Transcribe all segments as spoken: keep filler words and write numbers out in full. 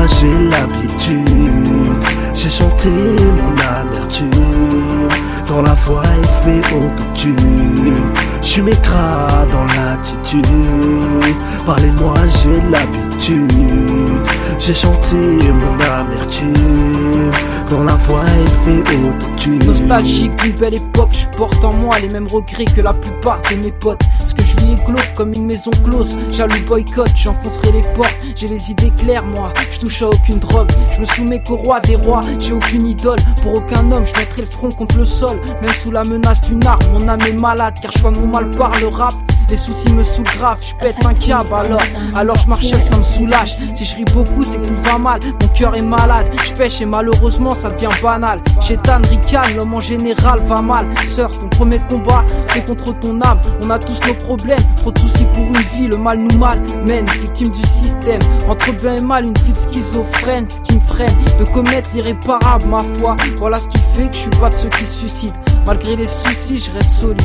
j'ai l'habitude. J'ai chanté mon amertume. Dans la voix elle fait autotune. J'suis mécra dans l'attitude. Parlez-moi, j'ai l'habitude. J'ai chanté mon amertume. Dans la voix elle fait autotune. Nostalgique d'une belle époque, je porte en moi les mêmes regrets que la plupart de mes potes. Ce que je vis est glauque comme une maison close. Jaloux boycott, j'enfoncerai les portes. J'ai les idées claires moi, je touche à aucune drogue. Je me soumets qu'au roi des rois, j'ai aucune idole. Pour aucun homme, je mettrai le front contre le sol. Même sous la menace d'une arme, mon âme est malade. Car je vois mon mal par le rap. Les soucis me saoulent grave, je pète un câble alors Alors je marche seul, ça me soulage. Si je ris beaucoup c'est que tout va mal. Mon cœur est malade, je pêche et malheureusement ça devient banal. Chétan, ricane, l'homme en général va mal. Sœur, ton premier combat c'est contre ton âme. On a tous nos problèmes, trop de soucis pour une vie. Le mal nous malmène, victime du système. Entre bien et mal, une vie de schizophrène. Ce qui me freine de commettre l'irréparable, ma foi. Voilà ce qui fait que je suis pas de ceux qui se suicident. Malgré les soucis, je reste solide.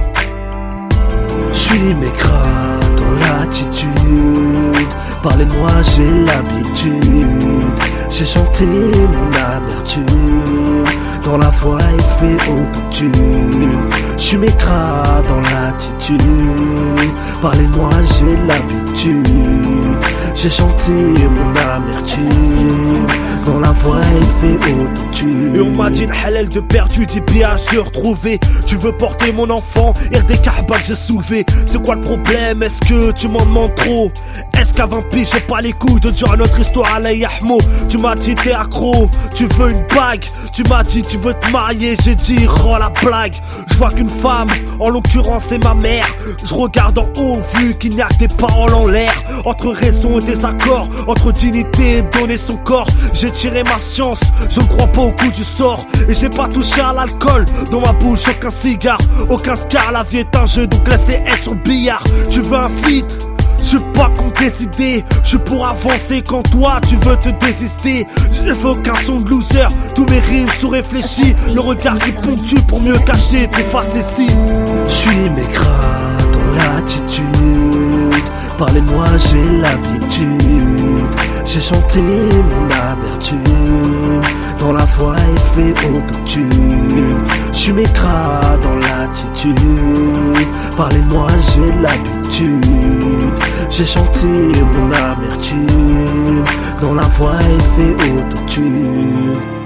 J'suis mécra dans l'attitude. Parlez-moi, j'ai l'habitude. J'ai chanté mon amertume. Dans la voix elle fait autotune. J'suis mécra dans l'attitude. Parlez-moi, j'ai l'habitude. J'ai chanté mon amertume. Dans la voix elle fait autotune. Et on m'a dit halal de perdu, des pièges de retrouver. Tu veux porter mon enfant, R des kahbas que j'ai soulevé. C'est quoi le problème, est-ce que tu m'en demandes trop? Est-ce qu'à vingt piges j'ai pas les couilles de dire notre histoire à la Yahmo? Tu m'as dit t'es accro, tu veux une bague. Tu m'as dit tu veux te marier, j'ai dit rends la blague. Je vois qu'une femme, en l'occurrence c'est ma mère. Je regarde en haut vu qu'il n'y a que des paroles en l'air. Entre raison et désaccord, entre dignité et donner son corps. J'ai tiré ma science, je ne crois pas au coup du sort. Et j'ai pas touché à l'alcool, dans ma bouche aucun cigare. Aucun scar, la vie est un jeu donc laisse-les être sur le billard. Tu veux un feat? Je suis pas qu'on décider, je suis pour avancer quand toi tu veux te désister. Je fais aucun son de loser, tous mes rimes sont réfléchis. Le regard qui ponctue pour mieux cacher tes faces ici. J'suis mécra dans l'attitude. Parlez-moi, j'ai l'habitude. J'ai chanté mon amertume. Dans la voix elle fait autotune. J'suis mécra dans l'attitude. Parlez-moi, j'ai l'habitude. J'ai chanté mon amertume. Dans la voix elle fait autotune.